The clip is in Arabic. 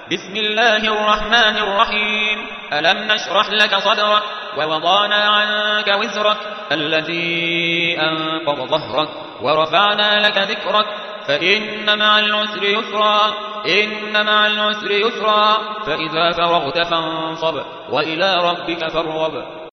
بسم الله الرحمن الرحيم. ألم نشرح لك صدرك ووضعنا عنك وزرك الذي أنقض ظهرك ورفعنا لك ذكرك فإن مع العسر يسرا إن مع العسر يسرا فإذا فرغت فانصب وإلى ربك فارغب